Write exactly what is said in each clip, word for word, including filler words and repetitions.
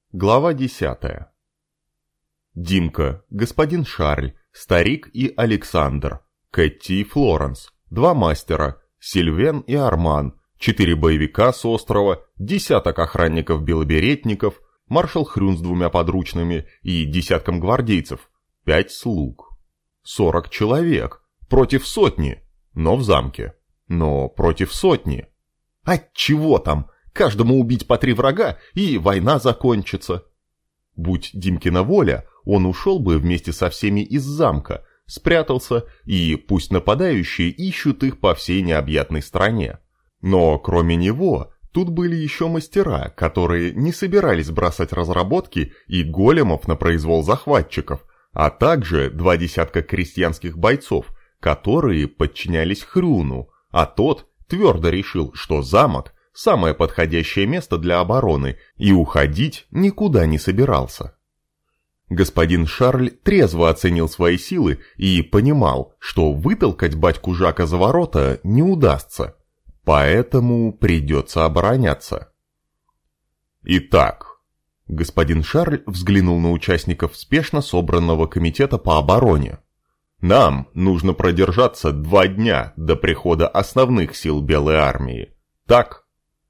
Глава десятая. Димка, господин Шарль, Старик и Александр, Кэти и Флоренс, два мастера, Сильвен и Арман, четыре боевика с острова, десяток охранников-белоберетников, маршал Хрюн с двумя подручными и десятком гвардейцев, пять слуг. Сорок человек, против сотни, но в замке, но против сотни. Отчего там? Каждому убить по три врага, и война закончится. Будь Димкина воля, он ушел бы вместе со всеми из замка, спрятался, и пусть нападающие ищут их по всей необъятной стране. Но кроме него, тут были еще мастера, которые не собирались бросать разработки и големов на произвол захватчиков, а также два десятка крестьянских бойцов, которые подчинялись Хрюну, а тот твердо решил, что замок – самое подходящее место для обороны, и уходить никуда не собирался. Господин Шарль трезво оценил свои силы и понимал, что вытолкать батьку Жака за ворота не удастся, поэтому придется обороняться. Итак, господин Шарль взглянул на участников спешно собранного комитета по обороне. Нам нужно продержаться два дня до прихода основных сил Белой армии. Так?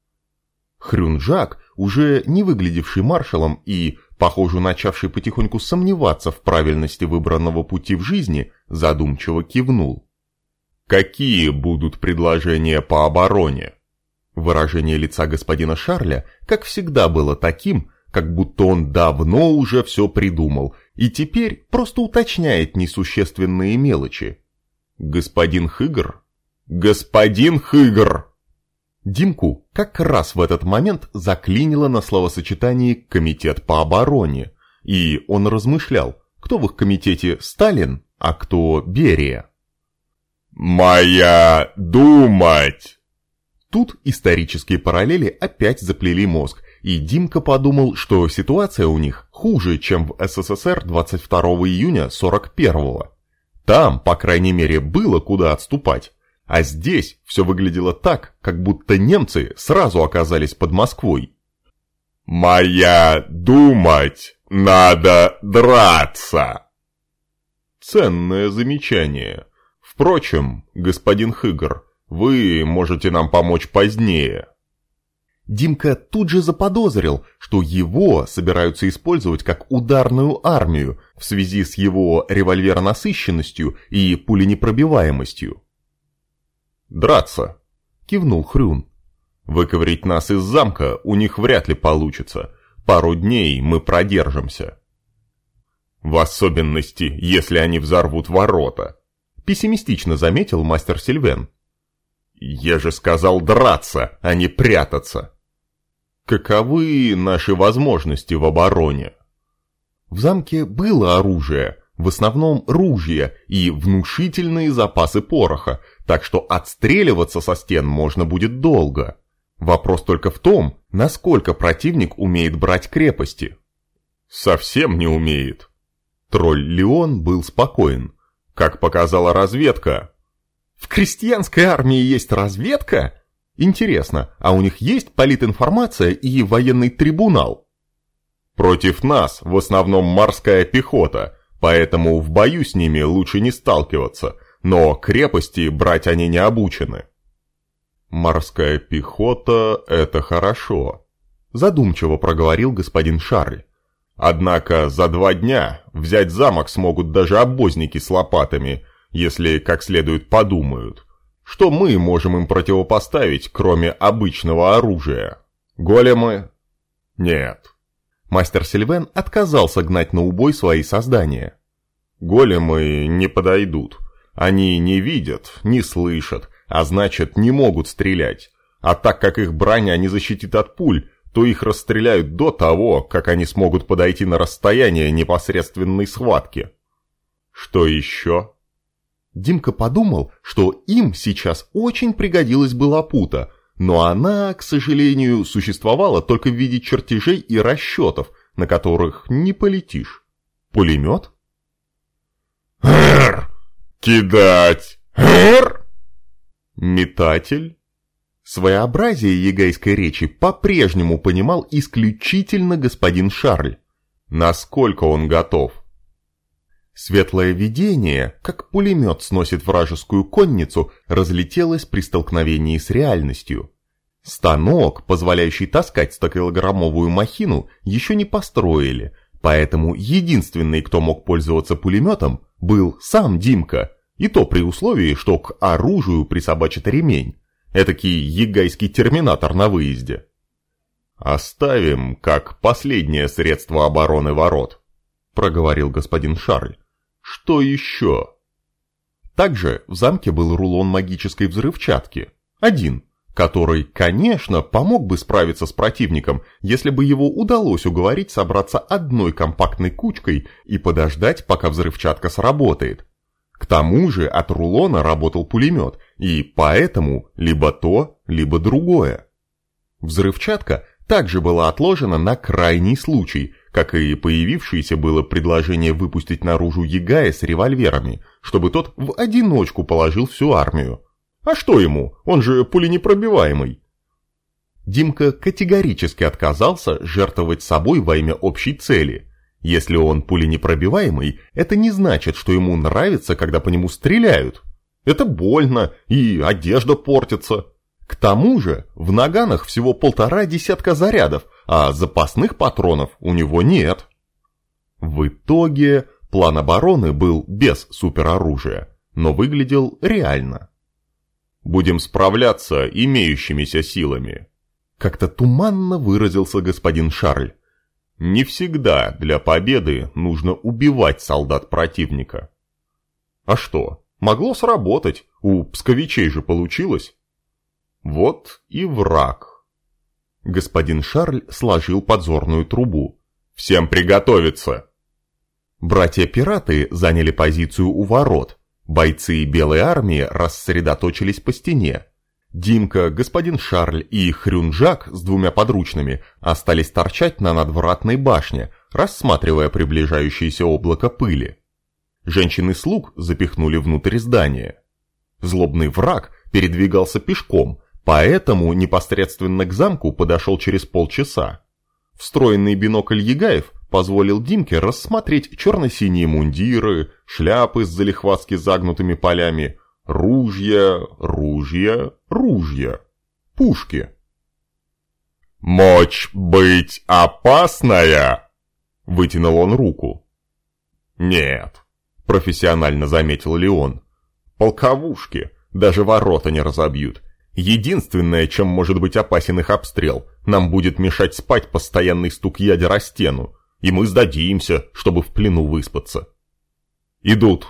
Хрюн-Жак, уже не выглядевший маршалом и, похоже, начавший потихоньку сомневаться в правильности выбранного пути в жизни, задумчиво кивнул. «Какие будут предложения по обороне?» Выражение лица господина Шарля, как всегда, было таким, как будто он давно уже все придумал и теперь просто уточняет несущественные мелочи. «Господин Хыгр?» «Господин Хыгр!» Димку как раз в этот момент заклинило на словосочетании «комитет по обороне», и он размышлял, кто в их комитете Сталин, а кто Берия. «Моя думать!» Тут исторические параллели опять заплели мозг, и Димка подумал, что ситуация у них хуже, чем в СССР двадцать второго июня сорок первого. Там, по крайней мере, было куда отступать. А здесь все выглядело так, как будто немцы сразу оказались под Москвой. «Моя думать, надо драться!» Ценное замечание. Впрочем, господин Хыгр, вы можете нам помочь позднее. Димка тут же заподозрил, что его собираются использовать как ударную армию в связи с его револьверонасыщенностью и пуленепробиваемостью. «Драться!» — кивнул Хрюн. «Выковырять нас из замка у них вряд ли получится. Пару дней мы продержимся». «В особенности, если они взорвут ворота», — пессимистично заметил мастер Сильвен. «Я же сказал драться, а не прятаться». «Каковы наши возможности в обороне?» В замке было оружие, в основном ружья и внушительные запасы пороха, так что отстреливаться со стен можно будет долго. Вопрос только в том, насколько противник умеет брать крепости. Совсем не умеет. Тролль Леон был спокоен. Как показала разведка. В крестьянской армии есть разведка? Интересно, а у них есть политинформация и военный трибунал? Против нас в основном морская пехота, поэтому в бою с ними лучше не сталкиваться, но крепости брать они не обучены. Морская пехота – это хорошо, задумчиво проговорил господин Шарль. Однако за два дня взять замок смогут даже обозники с лопатами, если как следует подумают. Что мы можем им противопоставить, кроме обычного оружия? Големы? Нет. Мастер Сильвен отказался гнать на убой свои создания. Големы не подойдут. Они не видят, не слышат, а значит не могут стрелять. А так как их броня не защитит от пуль, то их расстреляют до того, как они смогут подойти на расстояние непосредственной схватки. Что еще? Димка подумал, что им сейчас очень пригодилась бы лапута, но она, к сожалению, существовала только в виде чертежей и расчетов, на которых не полетишь. Пулемет? «Грррр! Кидать! Грррр!» Метатель? Своеобразие егайской речи по-прежнему понимал исключительно господин Шарль. Насколько он готов? Светлое видение, как пулемет сносит вражескую конницу, разлетелось при столкновении с реальностью. Станок, позволяющий таскать стокилограммовую махину, еще не построили, поэтому единственный, кто мог пользоваться пулеметом, был сам Димка, и то при условии, что к оружию присобачит ремень. Этакий егайский терминатор на выезде. «Оставим, как последнее средство обороны ворот», — проговорил господин Шарль. «Что еще?» Также в замке был рулон магической взрывчатки. Один, который, конечно, помог бы справиться с противником, если бы его удалось уговорить собраться одной компактной кучкой и подождать, пока взрывчатка сработает. К тому же от рулона работал пулемет, и поэтому либо то, либо другое. Взрывчатка также была отложена на крайний случай, как и появившееся было предложение выпустить наружу егая с револьверами, чтобы тот в одиночку положил всю армию. А что ему? Он же пуленепробиваемый. Димка категорически отказался жертвовать собой во имя общей цели. Если он пуленепробиваемый, это не значит, что ему нравится, когда по нему стреляют. Это больно, и одежда портится. К тому же в наганах всего полтора десятка зарядов, а запасных патронов у него нет. В итоге план обороны был без супероружия, но выглядел реально. «Будем справляться имеющимися силами», — как-то туманно выразился господин Шарль. «Не всегда для победы нужно убивать солдат противника». А что, могло сработать, у псковичей же получилось. Вот и враг. Господин Шарль сложил подзорную трубу. «Всем приготовиться!» Братья-пираты заняли позицию у ворот. Бойцы Белой армии рассредоточились по стене. Димка, господин Шарль и Хрюнжак с двумя подручными остались торчать на надвратной башне, рассматривая приближающееся облако пыли. Женщин-слуг запихнули внутрь здания. Злобный враг передвигался пешком, поэтому непосредственно к замку подошел через полчаса. Встроенный бинокль Егаев позволил Димке рассмотреть черно-синие мундиры, шляпы с залихватски загнутыми полями, ружья, ружья, ружья, пушки. «Мочь быть опасная!» — вытянул он руку. «Нет», — профессионально заметил Леон, — «полковушки даже ворота не разобьют. Единственное, чем может быть опасен их обстрел, нам будет мешать спать постоянный стук ядер о стену, и мы сдадимся, чтобы в плену выспаться». «Идут».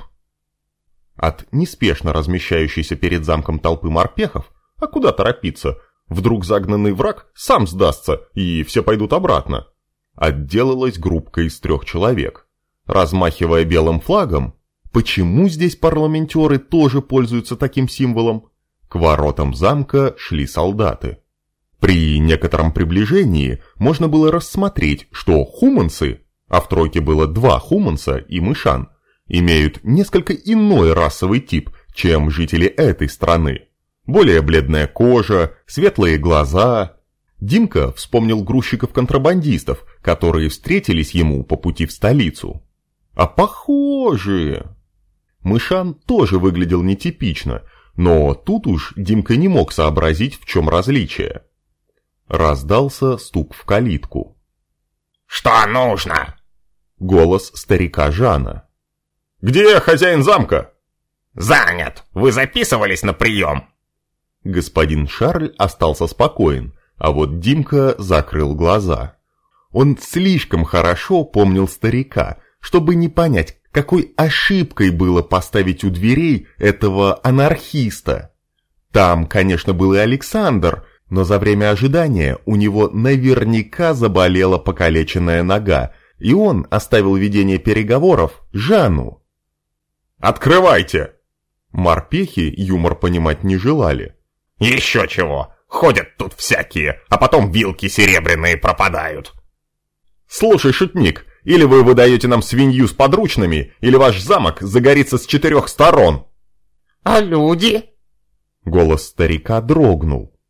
От неспешно размещающейся перед замком толпы морпехов, а куда торопиться, вдруг загнанный враг сам сдастся, и все пойдут обратно, отделалась группка из трех человек. Размахивая белым флагом, почему здесь парламентеры тоже пользуются таким символом? К воротам замка шли солдаты. При некотором приближении можно было рассмотреть, что хуманцы, а в тройке было два хуманца и мышан, имеют несколько иной расовый тип, чем жители этой страны. Более бледная кожа, светлые глаза. Димка вспомнил грузчиков-контрабандистов, которые встретились ему по пути в столицу. А похожие. Мышан тоже выглядел нетипично, но тут уж Димка не мог сообразить, в чем различие. Раздался стук в калитку. «Что нужно?» Голос старика Жана. «Где хозяин замка?» «Занят. Вы записывались на прием?» Господин Шарль остался спокоен, а вот Димка закрыл глаза. Он слишком хорошо помнил старика, чтобы не понять, какой ошибкой было поставить у дверей этого анархиста. Там, конечно, был и Александр, но за время ожидания у него наверняка заболела покалеченная нога, и он оставил ведение переговоров Жанну. «Открывайте!» Морпехи юмор понимать не желали. «Еще чего! Ходят тут всякие, а потом вилки серебряные пропадают!» «Слушай, шутник, или вы выдаете нам свинью с подручными, или ваш замок загорится с четырех сторон!» «А люди?» Голос старика дрогнул.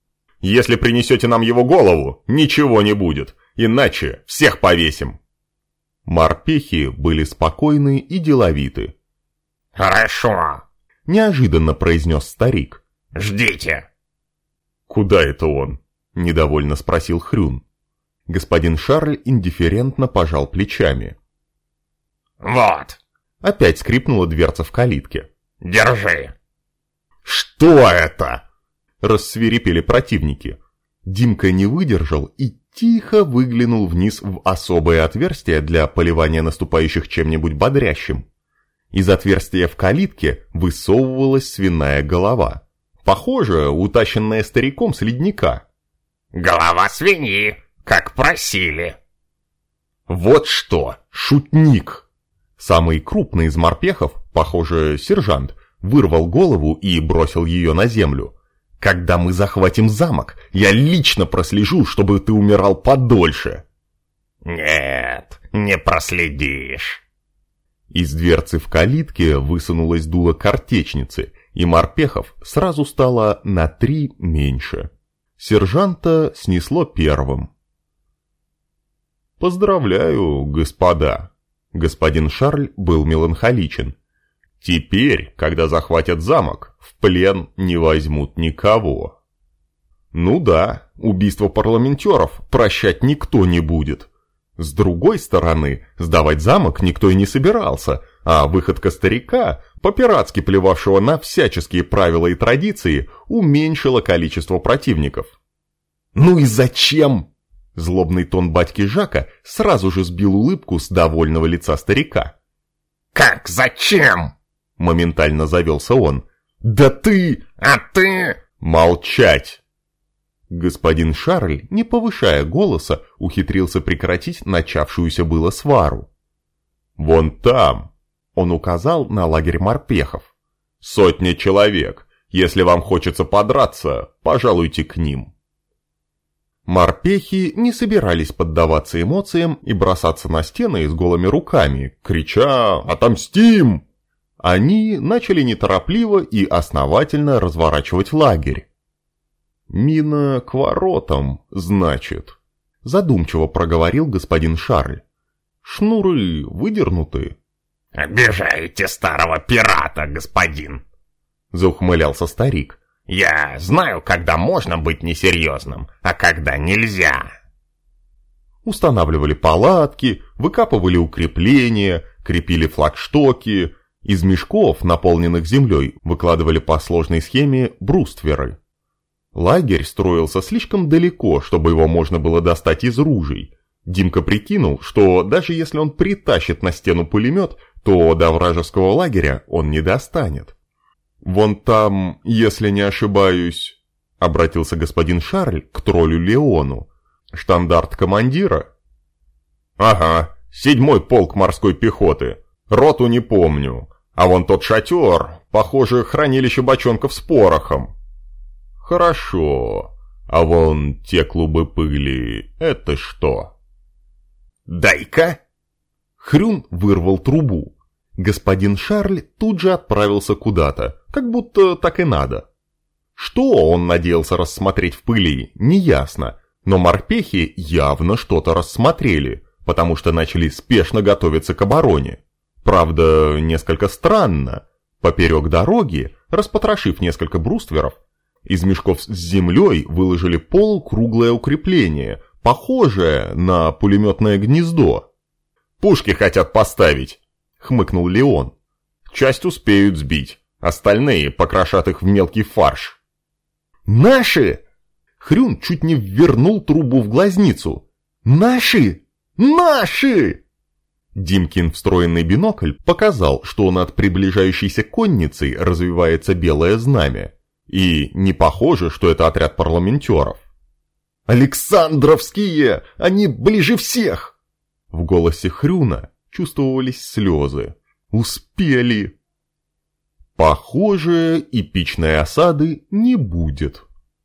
Если принесете нам его голову, ничего не будет, иначе всех повесим». Морпехи были спокойны и деловиты. «Хорошо», — неожиданно произнес старик. «Ждите». «Куда это он?» — недовольно спросил Хрюн. Господин Шарль индифферентно пожал плечами. «Вот». Опять скрипнула дверца в калитке. «Держи». «Что это?» — рассвирепели противники. Димка не выдержал и тихо выглянул вниз в особое отверстие для поливания наступающих чем-нибудь бодрящим. Из отверстия в калитке высовывалась свиная голова, похоже, утащенная стариком с ледника. «Голова свиньи, как просили». «Вот что, шутник!» Самый крупный из морпехов, похоже, сержант, вырвал голову и бросил ее на землю. «Когда мы захватим замок, я лично прослежу, чтобы ты умирал подольше». «Нет, не проследишь». Из дверцы в калитке высунулось дуло картечницы, и морпехов сразу стало на три меньше. Сержанта снесло первым. «Поздравляю, господа!» Господин Шарль был меланхоличен. «Теперь, когда захватят замок, в плен не возьмут никого». «Ну да, убийство парламентеров прощать никто не будет. С другой стороны, сдавать замок никто и не собирался, а выходка старика, по-пиратски плевавшего на всяческие правила и традиции, уменьшила количество противников». «Ну и зачем?» Злобный тон батьки Жака сразу же сбил улыбку с довольного лица старика. «Как зачем?» Моментально завелся он. «Да ты...» «А ты...» «Молчать!» Господин Шарль, не повышая голоса, ухитрился прекратить начавшуюся было свару. «Вон там!» Он указал на лагерь морпехов. «Сотня человек. Если вам хочется подраться, пожалуйте к ним». Морпехи не собирались поддаваться эмоциям и бросаться на стены с голыми руками, крича «Отомстим!». Они начали неторопливо и основательно разворачивать лагерь. «Мина к воротам, значит», — задумчиво проговорил господин Шарль. «Шнуры выдернуты». «Обижаете старого пирата, господин», — заухмылялся старик. «Я знаю, когда можно быть несерьезным, а когда нельзя». Устанавливали палатки, выкапывали укрепления, крепили флагштоки. Из мешков, наполненных землей, выкладывали по сложной схеме брустверы. Лагерь строился слишком далеко, чтобы его можно было достать из ружей. Димка прикинул, что даже если он притащит на стену пулемет, то до вражеского лагеря он не достанет. «Вон там, если не ошибаюсь», — обратился господин Шарль к троллю Леону, — «штандарт командира?» «Ага, седьмой полк морской пехоты. Роту не помню. А вон тот шатер, похоже, хранилище бочонков с порохом». «Хорошо. А вон те клубы пыли, это что?» «Дай-ка!» Хрюн вырвал трубу. Господин Шарль тут же отправился куда-то, как будто так и надо. Что он надеялся рассмотреть в пыли, неясно, но морпехи явно что-то рассмотрели, потому что начали спешно готовиться к обороне. Правда, несколько странно. Поперек дороги, распотрошив несколько брустверов, из мешков с землей выложили полукруглое укрепление, похожее на пулеметное гнездо. «Пушки хотят поставить», — хмыкнул Леон. «Часть успеют сбить, остальные покрошат их в мелкий фарш». «Наши!» Хрюн чуть не ввернул трубу в глазницу. «Наши! Наши!» Димкин встроенный бинокль показал, что над приближающейся конницей развивается белое знамя. И не похоже, что это отряд парламентеров. «Александровские! Они ближе всех!» В голосе Хрюна чувствовались слезы. «Успели!» Похоже, эпичной осады не будет.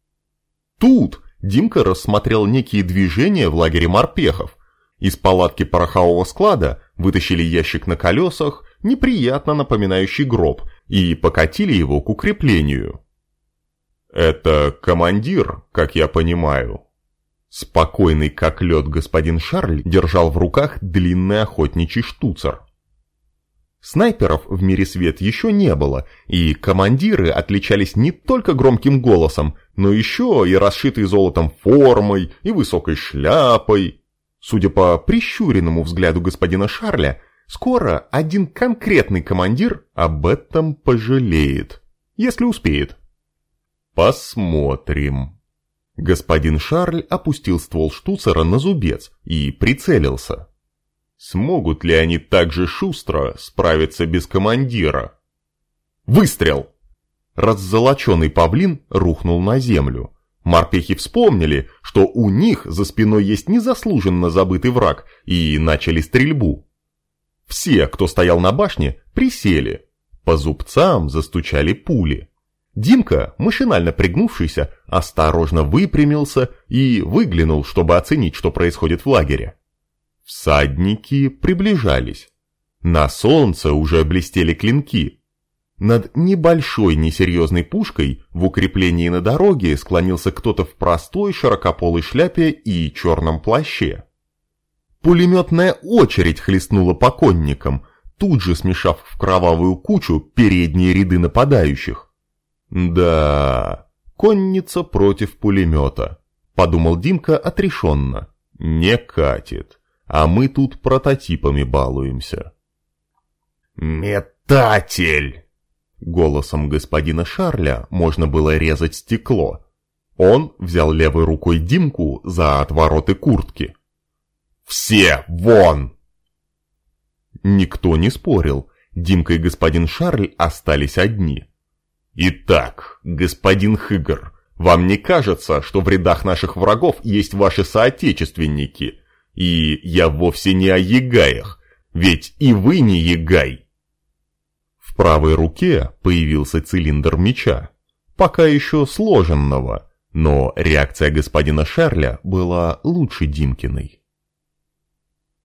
Тут Димка рассмотрел некие движения в лагере морпехов. Из палатки порохового склада вытащили ящик на колесах, неприятно напоминающий гроб, и покатили его к укреплению. «Это командир, как я понимаю». Спокойный как лед господин Шарль держал в руках длинный охотничий штуцер. Снайперов в мире свет еще не было, и командиры отличались не только громким голосом, но еще и расшитой золотом формой и высокой шляпой. Судя по прищуренному взгляду господина Шарля, скоро один конкретный командир об этом пожалеет, если успеет. Посмотрим. Господин Шарль опустил ствол штуцера на зубец и прицелился. Смогут ли они так же шустро справиться без командира? Выстрел! Раззолоченный павлин рухнул на землю. Морпехи вспомнили, что у них за спиной есть незаслуженно забытый враг, и начали стрельбу. Все, кто стоял на башне, присели. По зубцам застучали пули. Димка, машинально пригнувшийся, осторожно выпрямился и выглянул, чтобы оценить, что происходит в лагере. Всадники приближались. На солнце уже блестели клинки. Над небольшой несерьезной пушкой в укреплении на дороге склонился кто-то в простой широкополой шляпе и черном плаще. Пулеметная очередь хлестнула по конникам, тут же смешав в кровавую кучу передние ряды нападающих. «Да, конница против пулемета», — подумал Димка отрешенно. «Не катит, а мы тут прототипами балуемся». «Метатель!» Голосом господина Шарля можно было резать стекло. Он взял левой рукой Димку за отвороты куртки. «Все вон!» Никто не спорил, Димка и господин Шарль остались одни. «Итак, господин Хыгр, вам не кажется, что в рядах наших врагов есть ваши соотечественники? И я вовсе не о ягаях, ведь и вы не ягай!» В правой руке появился цилиндр меча, пока еще сложенного, но реакция господина Шарля была лучше Димкиной.